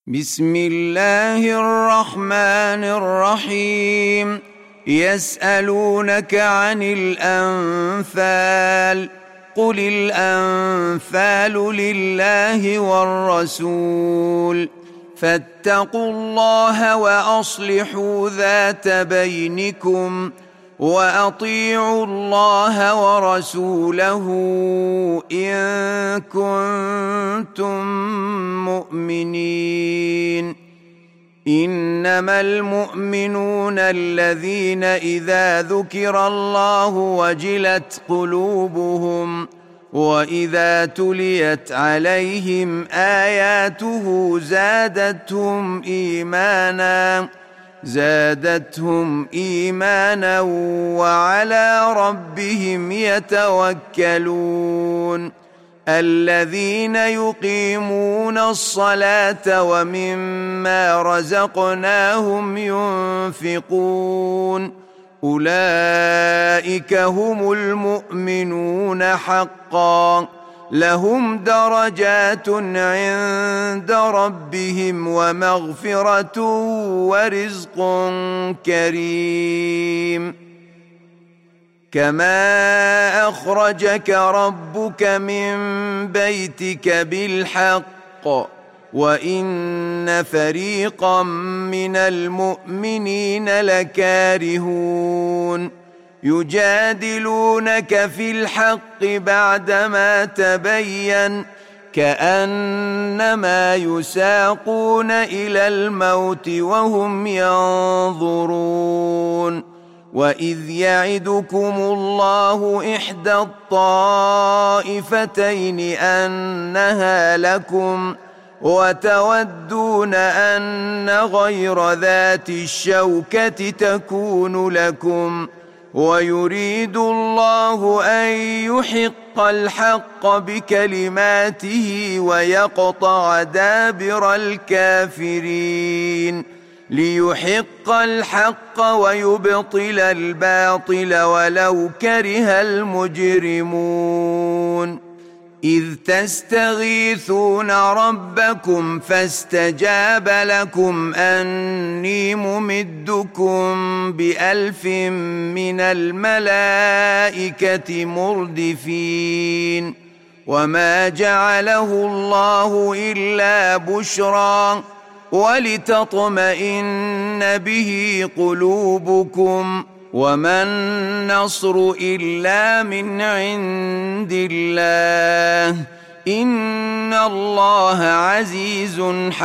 بسم الله الرحمن الرحيم. يسألونك عن الأنفال، قل الأنفال لله والرسول، فاتقوا الله وأصلحوا ذات بينكم، وأطيعوا الله ورسوله إن كنتم مؤمنين. إنما المؤمنون الذين إذا ذكر الله وجلت قلوبهم، وإذا تليت عليهم آياته زادتهم إيمانا وعلى ربهم يتوكلون. الذين يقيمون الصلاة ومما رزقناهم ينفقون، أولئك هم المؤمنون حقا، لهم درجات عند ربهم ومغفرة ورزق كريم. كما أخرجك ربك من بيتك بالحق، وإن فريقا من المؤمنين لكارهون، يجادلونك في الحق بعدما تبين، كأنما يساقون إلى الموت وهم ينظرون. وإذ يعدكم الله إحدى الطائفتين أنها لكم، وتودون أن غير ذات الشوكة تكون لكم، ويريد الله أن يحق الحق بكلماته ويقطع دابر الكافرين، ليحق الحق ويبطل الباطل ولو كره المجرمون. إذ تستغيثون ربكم فاستجاب لكم أني ممدكم ب1000 من الملائكة مردفين. وما جعله الله إلا بشرى ولتطمئن به قلوبكم، وما النصر إلا من عند الله، إن الله عزيز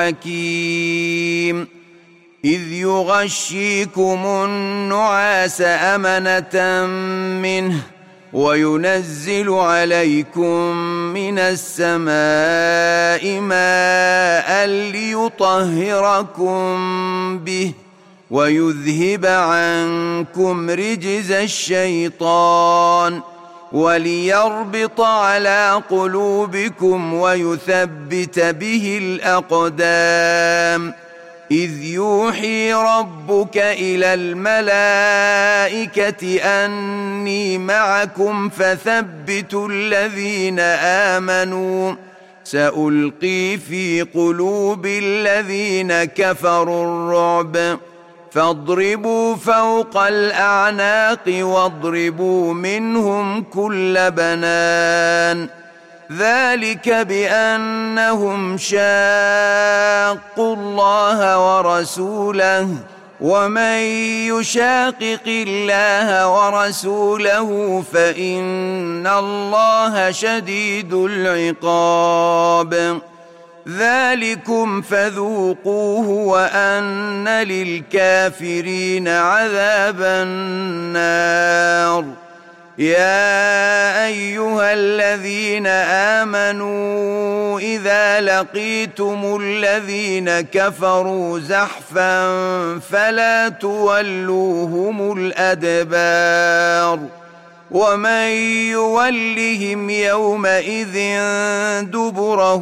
حكيم. إذ يغشيكم النعاس أمنة منه، وينزل عليكم من السماء ماء ليطهركم به، ويذهب عنكم رجز الشيطان، وليربط على قلوبكم ويثبت به الأقدام. إذ يوحي ربك إلى الملائكة أني معكم فثبتوا الذين آمنوا، سألقي في قلوب الذين كفروا الرعب، فاضربوا فوق الأعناق واضربوا منهم كل بنان. ذلك بأنهم شاقوا الله ورسوله، ومن يشاقق الله ورسوله فإن الله شديد العقاب. ذلكم فذوقوه وأن للكافرين عذاب النار. يا أيها الذين آمنوا إذا لقيتم الذين كفروا زحفا فلا تولوهم الأدبار، ومن يولهم يومئذ دبره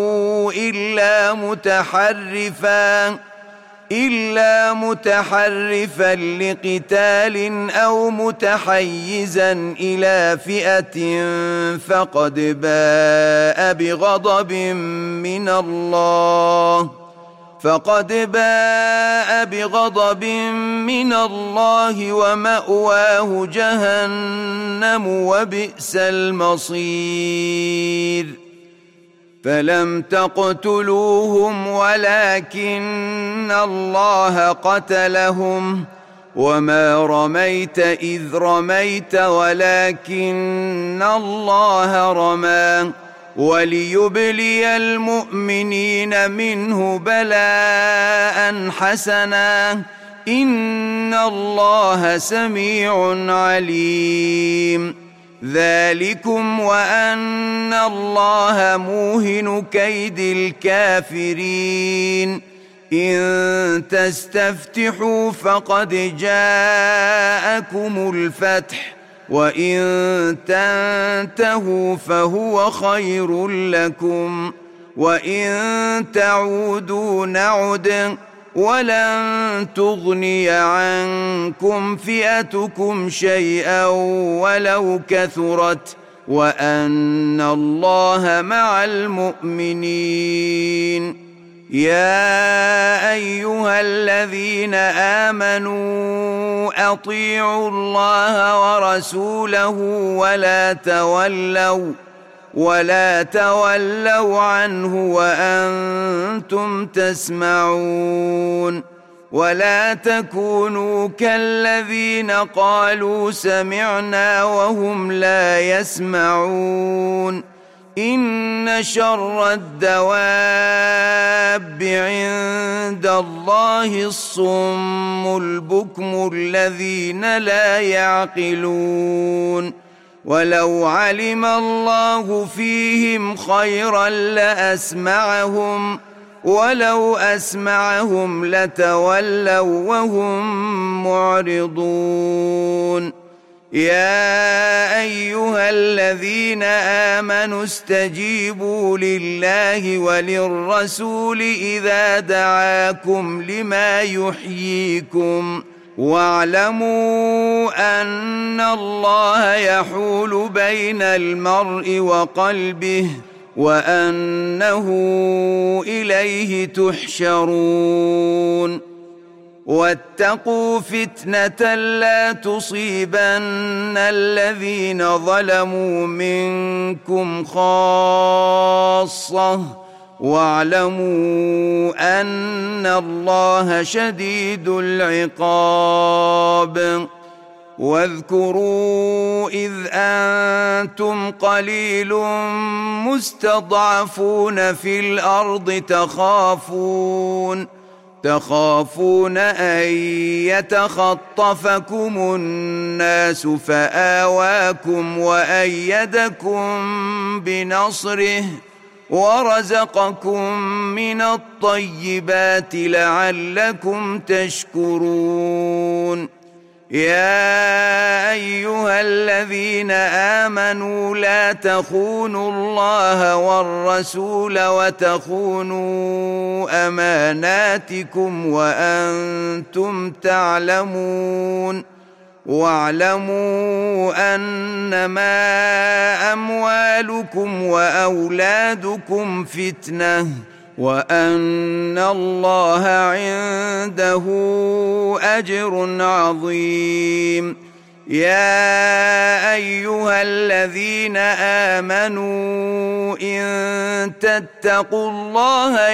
إلا متحرفا لقتال أو متحيزا إلى فئة فقد باء بغضب من الله فقد باء بغضب من الله ومأواه جهنم وبئس المصير فلم تقتلوهم ولكن الله قتلهم وما رميت إذ رميت ولكن الله رمى وليبلي المؤمنين منه بلاء حسنا إن الله سميع عليم ذلكم وأن الله موهن كيد الكافرين إن تستفتحوا فقد جاءكم الفتح وإن تنتهوا فهو خير لكم وإن تعودوا نعد ولن تغني عنكم فئتكم شيئا ولو كثرت وأن الله مع المؤمنين يا أيها الذين آمنوا أطيعوا الله ورسوله ولا تولوا عنه وأنتم تسمعون ولا تكونوا كالذين قالوا سمعنا وهم لا يسمعون إن شر الدواب عند الله الصم البكم الذين لا يعقلون ولو علم الله فيهم خيرا لأسمعهم ولو أسمعهم لتولوا وهم معرضون يا أيها الذين آمنوا استجيبوا لله وللرسول إذا دعاكم لما يحييكم واعلموا أن الله يحول بين المرء وقلبه وأنه إليه تحشرون واتقوا فتنة لا تصيبن الذين ظلموا منكم خاصة واعلموا أن الله شديد العقاب واذكروا إذ أنتم قليل مستضعفون في الأرض تخافون أن يتخطفكم الناس فآواكم وأيدكم بنصره ورزقكم من الطيبات لعلكم تشكرون يا أيها الذين آمنوا لا تخونوا الله والرسول وتخونوا أماناتكم وأنتم تعلمون واعلموا أنما أموالكم وأولادكم فتنة وأن الله عنده أجر عظيم يا أيها الذين آمنوا إن تتقوا الله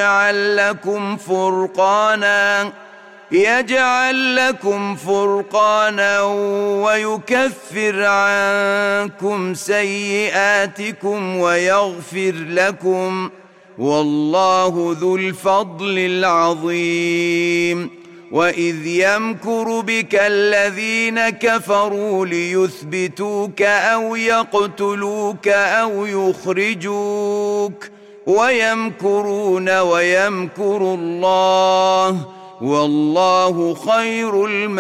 يجعل لكم فرقانا ويكفر عنكم سيئاتكم ويغفر لكم والله ذو الفضل العظيم وإذ يمكر بك الذين كفروا ليثبتوك أو يقتلوك أو يخرجوك ويمكرون ويمكر الله والله خير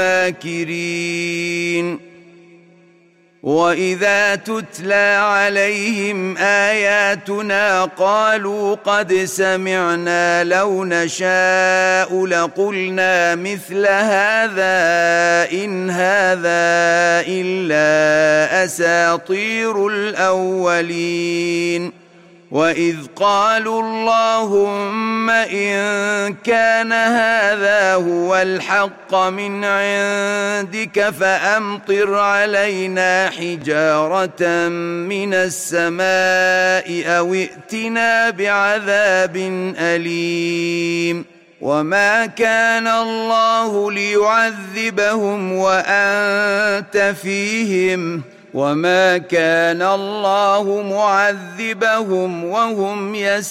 الماكرين وإذا تتلى عليهم آياتنا قالوا قد سمعنا لو نشاء لقلنا مثل هذا إن هذا إلا أساطير الأولين وإذ قالوا اللهم إن كان هذا هو الحق من عندك فأمطر علينا حجارة من السماء أو ائتنا بعذاب أليم وما كان الله ليعذبهم وأنت فيهم وما كان الله معذبهم وهم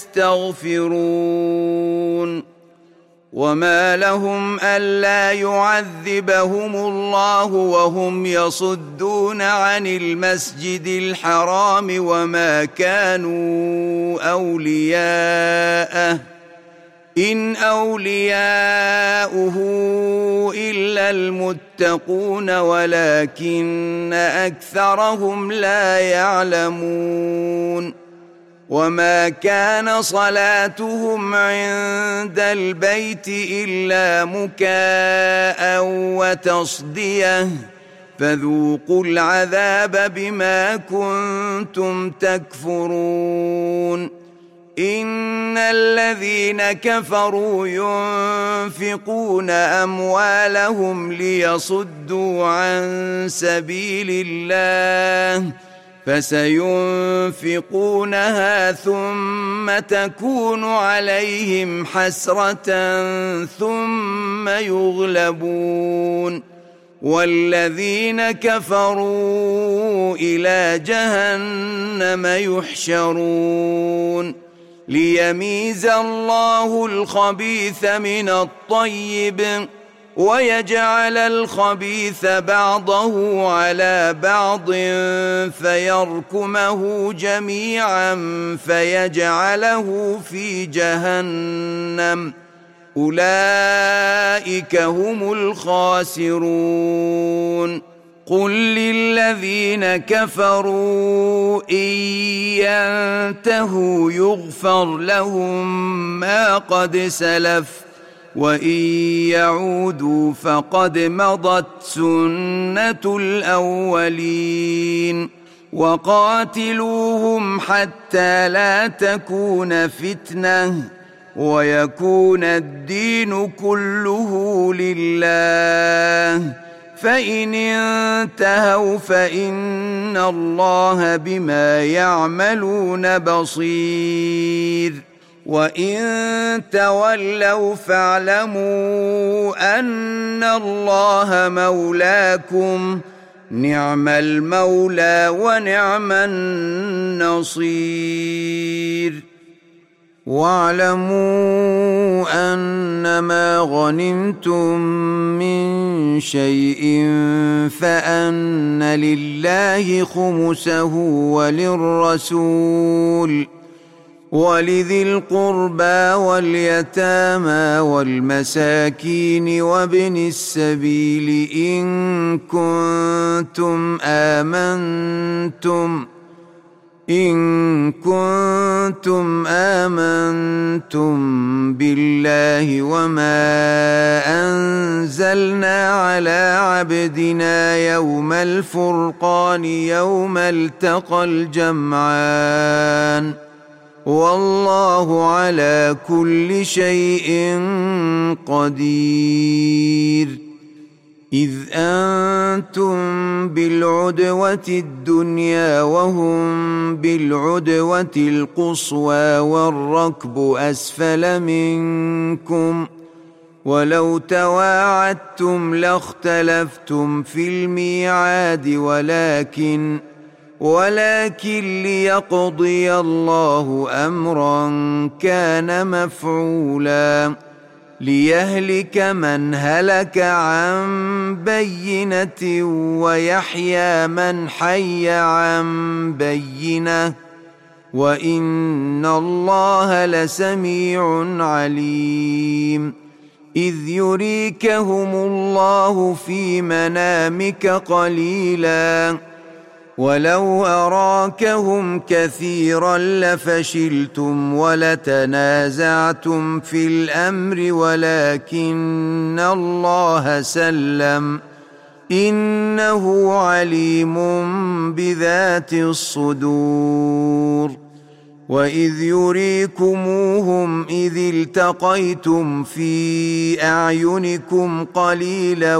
يستغفرون وما لهم ألا يعذبهم الله وهم يصدون عن المسجد الحرام وما كانوا أولياءه إن أولياؤه إلا المتقون ولكن أكثرهم لا يعلمون وما كان صلاتهم عند البيت إلا مكاء وتصدية فذوقوا العذاب بما كنتم تكفرون إن الذين كفروا ينفقون أموالهم ليصدوا عن سبيل الله فسينفقونها ثم تكون عليهم حسرة ثم يغلبون والذين كفروا إلى جهنم يحشرون ليميز الله الخبيث من الطيب ويجعل الخبيث بعضه على بعض فيركمه جميعا فيجعله في جهنم أولئك هم الخاسرون قل للذين كفروا إن ينتهوا يغفر لهم ما قد سلف وإن يعودوا فقد مضت سنة الأولين وقاتلوهم حتى لا تكون فتنة ويكون الدين كله لله فإن انتهوا فإن الله بما يعملون بصير وإن تولوا فاعلموا أن الله مولاكم نعم المولى ونعم النصير واعلموا أنما غنمتم من شيء فأن لله خمسه وللرسول ولذي القربى واليتامى والمساكين وابن السبيل إن كنتم آمنتم بالله وما أنزلنا على عبدنا يوم الفرقان يوم التقى الجمعان والله على كل شيء قدير إذ أنتم بالعدوة الدنيا وهم بالعدوة القصوى والركب أسفل منكم ولو تواعدتم لاختلفتم في الميعاد ولكن ليقضي الله أمرا كان مفعولا ليهلك من هلك عن بينة ويحيى من حي عن بينة وإن الله لسميع عليم إذ يريكهم الله في منامك قليلا ولو أراكهم كثيرا لفشلتم ولتنازعتم في الأمر ولكن الله سلم إنه عليم بذات الصدور وإذ يريكموهم إذ التقيتم في أعينكم قليلا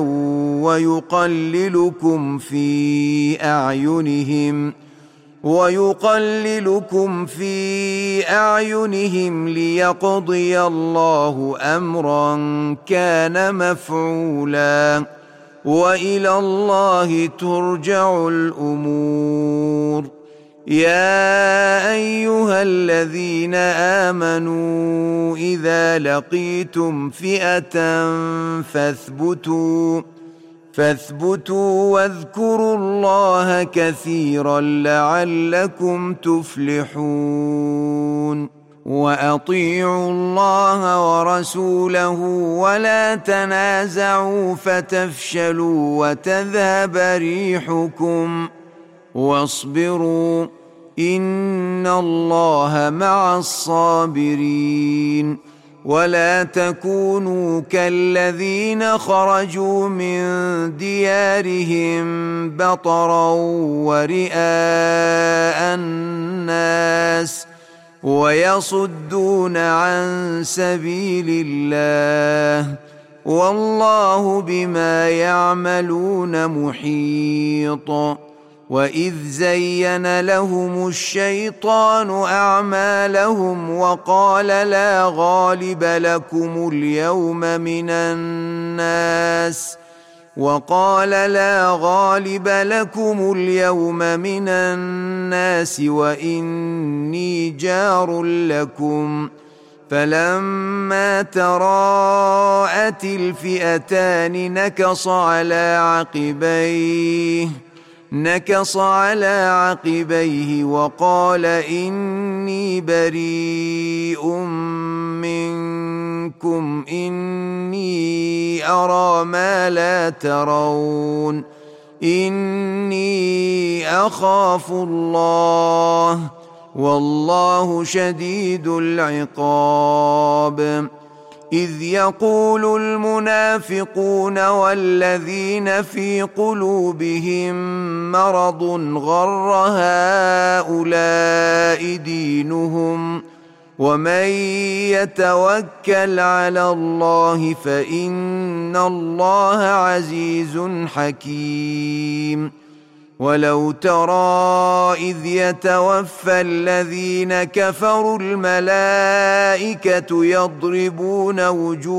ويقللكم في أعينهم ليقضي الله أمرا كان مفعولا وإلى الله ترجع الأمور. يا أيها الذين آمنوا إذا لقيتم فئة فاثبتوا واذكروا الله كثيرا لعلكم تفلحون. وأطيعوا الله ورسوله ولا تنازعوا فتفشلوا وتذهب ريحكم واصبروا إن الله مع الصابرين. ولا تكونوا كالذين خرجوا من ديارهم بطرا ورئاء الناس ويصدون عن سبيل الله والله بما يعملون محيط. وإذ زين لهم الشيطان أعمالهم وقال لا غالب لكم اليوم من الناس وإني جار لكم. فلما تراءت الفئتان نكص على عقبيه وقال إني بريء منكم إني أرى ما لا ترون إني أخاف الله والله شديد العقاب. إذ يقول المنافقون والذين في قلوبهم مرض غر هؤلاء دينهم ومن يتوكل على الله فإن الله عزيز حكيم. ولو ترى إذ يتوفى الذين كفروا الملائكة يضربون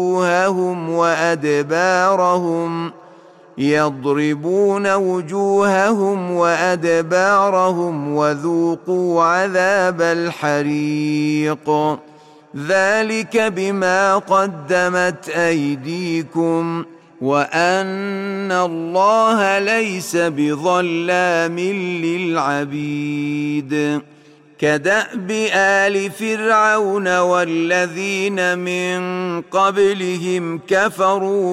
وجوههم وأدبارهم وذوقوا عذاب الحريق ذلك بما قدمت أيديكم وأن الله ليس بظلام للعبيد. كدأب آل فرعون والذين من قبلهم كفروا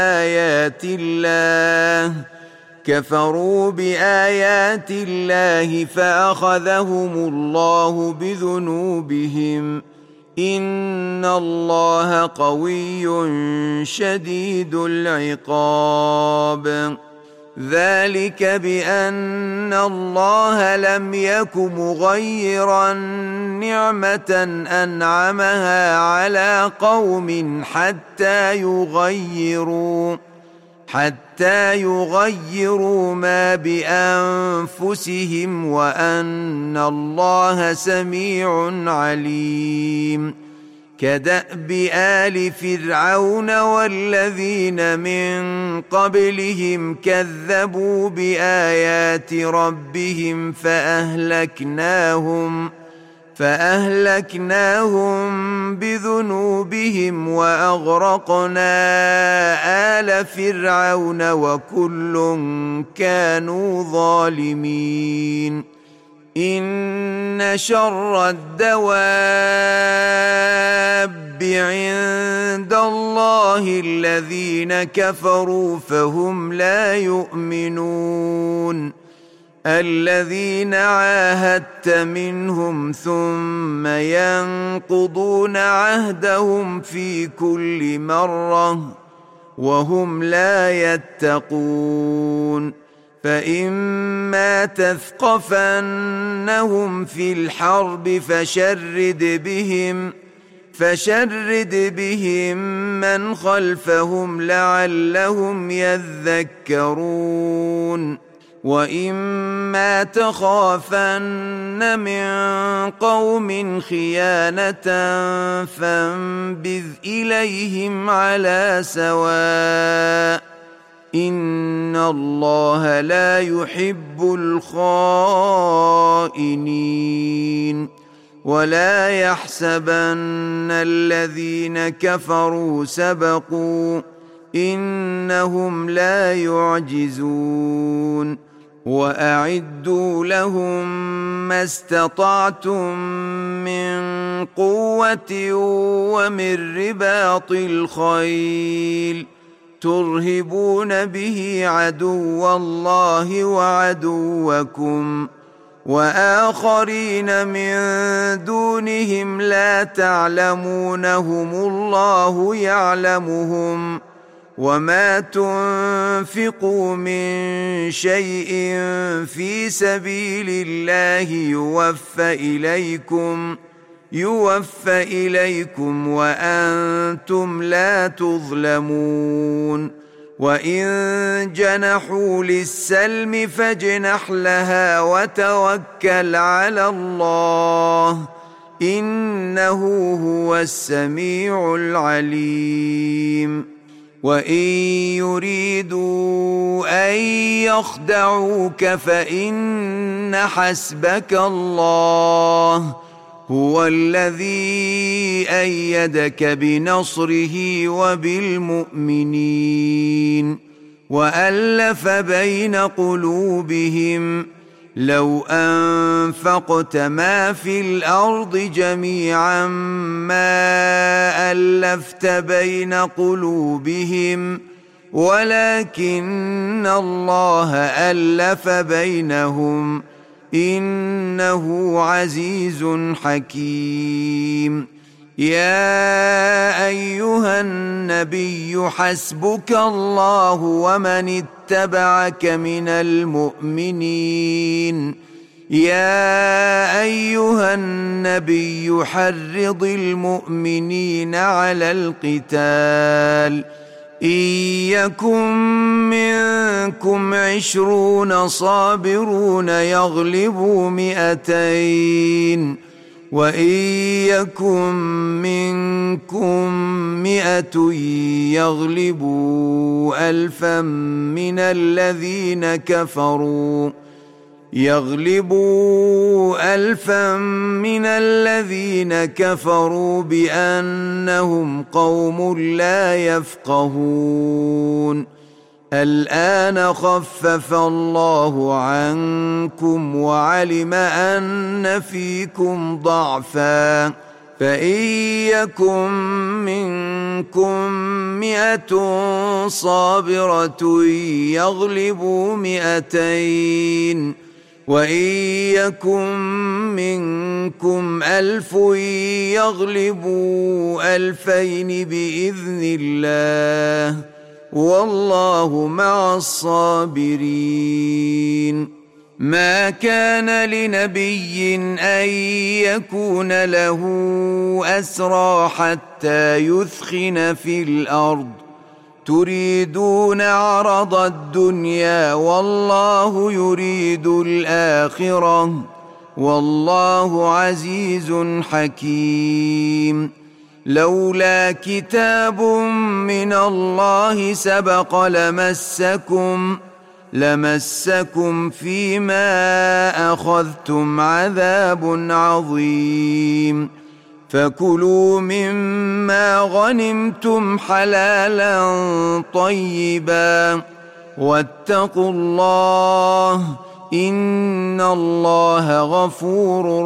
بآيات الله فأخذهم الله بذنوبهم إن الله قوي شديد العقاب. ذلك بأن الله لم يك مغيرا نعمة أنعمها على قوم حتى يغيروا ما بأنفسهم وأن الله سميع عليم. كدأب آل فرعون والذين من قبلهم كذبوا بآيات ربهم فأهلكناهم بذنوبهم وأغرقنا آل فرعون وكل كانوا ظالمين. إن شر الدواب عند الله الذين كفروا فهم لا يؤمنون. الذين عاهدت منهم ثم ينقضون عهدهم في كل مرة وهم لا يتقون. فإما تثقفنهم في الحرب فشرد بهم من خلفهم لعلهم يذكرون وإما تخافن من قوم خيانة فانبذ إليهم على سواء إن الله لا يحب الخائنين ولا يحسبن الذين كفروا سبقوا إنهم لا يعجزون وأعدوا لهم ما استطعتم من قوة ومن رباط الخيل ترهبون به عدو الله وعدوكم وآخرين من دونهم لا تعلمونهم الله يعلمهم وما تنفقوا من شيء في سبيل الله يوفى إليكم وأنتم لا تظلمون وإن جنحوا للسلم فاجنح لها وتوكل على الله إنه هو السميع العليم وإن يريدوا أن يخدعوك فإن حسبك الله هو الذي أيدك بنصره وبالمؤمنين وألف بين قلوبهم لو أنفقت ما في الأرض جميعا ما ألفت بين قلوبهم ولكن الله ألف بينهم إنه عزيز حكيم يا أيها النبي حسبك الله ومن اتبعك من المؤمنين يا أيها النبي حرض المؤمنين على القتال إن يكن منكم 20 صابرون يغلبوا 200 وإن يكن منكم 100 يغلبوا 1000 من الذين كفروا بأنهم قوم لا يفقهون الآن خفف الله عنكم وعلم أن فيكم ضعفا فإن يكن منكم 100 صابرة يغلبوا 200 وإن يكن منكم 1000 يغلبوا 2000 بإذن الله والله مع الصابرين ما كان لنبي أن يكون له أسرى حتى يثخن في الأرض تريدون عرض الدنيا والله يريد الآخرة والله عزيز حكيم لولا كتاب من الله سبق لمسكم فيما أخذتم عذاب عظيم فكلوا مما غنمتم حلالا طيبا واتقوا الله إن الله غفور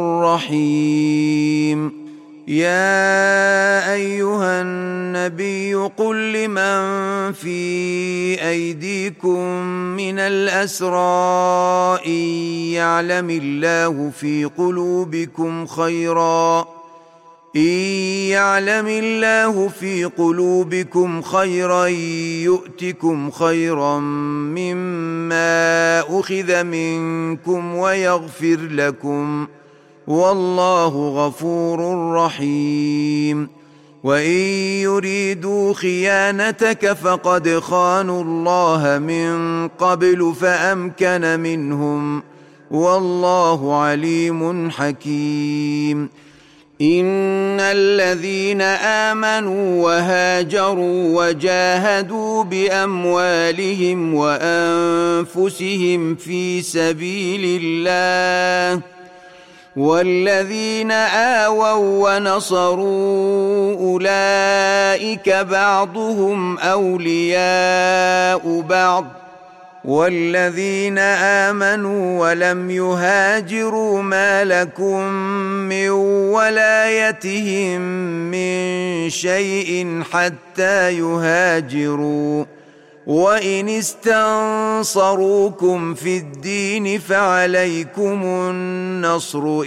رحيم يا أيها النبي قل لمن في أيديكم من الأسرى إن يعلم الله في قلوبكم خيرا إن يعلم الله في قلوبكم خيرا يؤتكم خيرا مما أخذ منكم ويغفر لكم، والله غفور رحيم. وإن يريدوا خيانتك فقد خانوا الله من قبل فأمكن منهم، والله عليم حكيم. إن الذين آمنوا وهاجروا وجاهدوا بأموالهم وأنفسهم في سبيل الله، والذين آووا ونصروا أولئك بعضهم أولياء بعض، والذين آمنوا ولم يهاجروا ما لكم من ولايتهم من شيء حتى يهاجروا، وإن استنصروكم في الدين فعليكم النصر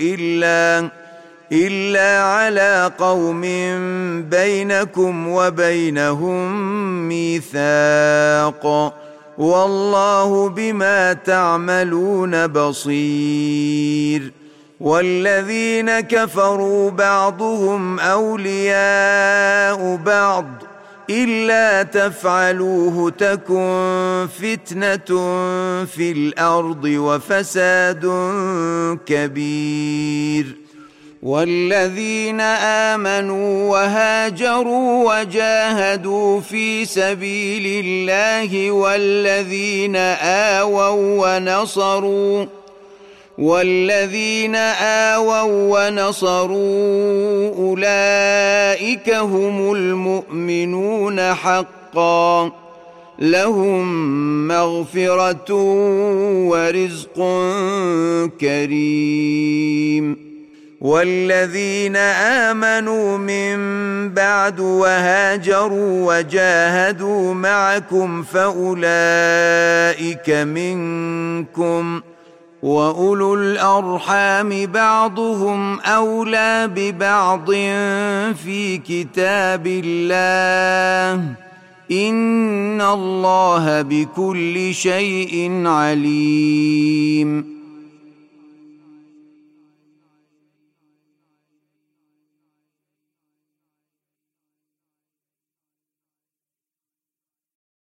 إلا على قوم بينكم وبينهم ميثاق، والله بما تعملون بصير. والذين كفروا بعضهم أولياء بعض، إلا تفعلوه تكن فتنة في الأرض وفساد كبير. والذين آمنوا وهاجروا وجاهدوا في سبيل الله والذين آووا ونصروا أولئك هم المؤمنون حقا، لهم مغفرة ورزق كريم. والذين آمنوا من بعد وهاجروا وجاهدوا معكم فأولئك منكم، وأولو الأرحام بعضهم أولى ببعض في كتاب الله، إن الله بكل شيء عليم.